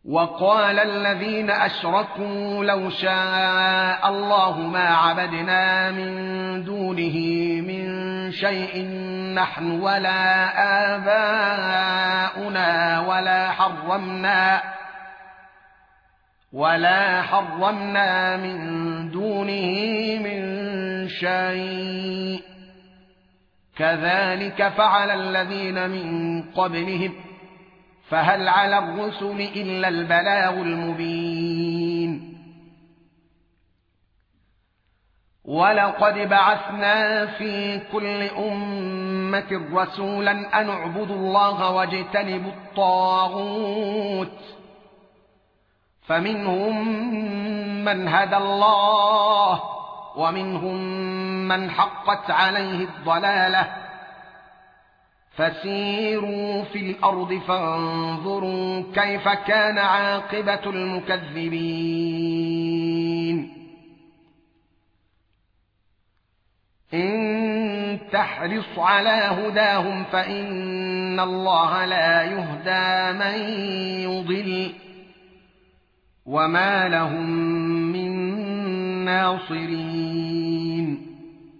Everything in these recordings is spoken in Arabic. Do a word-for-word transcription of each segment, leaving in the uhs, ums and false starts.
وقال الذين اشركوا لو شاء الله ما عبدنا من دونه من شيء نحن ولا آباؤنا ولا حرمنا ولا حرمنا من دونه من شيء كذلك فعل الذين من قبلهم فهل على الرسل إلا البلاغ المبين ولقد بعثنا في كل أمة رسولا أن اعبدوا الله واجتنبوا الطاغوت فمنهم من هدى الله ومنهم من حقت عليه الضلالة فسيروا في الأرض فانظروا كيف كان عاقبة المكذبين إن تحرص على هداهم فإن الله لا يهدى من يضل وما لهم من ناصرين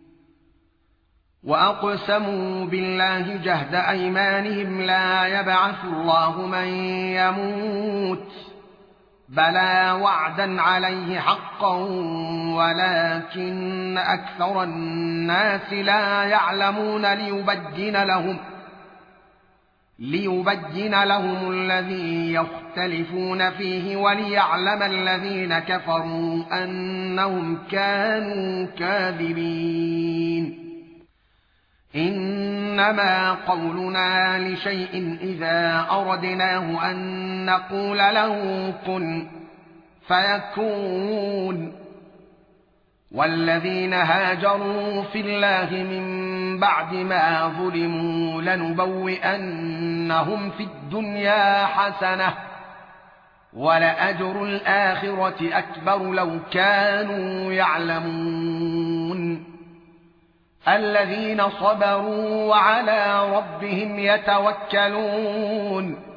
وأقسموا بالله جهد أيمانهم لا يبعث الله من يموت بلى وعدا عليه حقا ولكن أكثر الناس لا يعلمون ليبين لهم ليبين لهم الذي يختلفون فيه وليعلم الذين كفروا أنهم كانوا كاذبين إنما قولنا لشيء إذا أردناه أن نقول له كن فيكون والذين هاجروا في الله من بعد ما ظلموا لنبوئنهم في الدنيا حسنة ولأجر الآخرة أكبر لو كانوا يعلمون الذين صبروا وعلى ربهم يتوكلون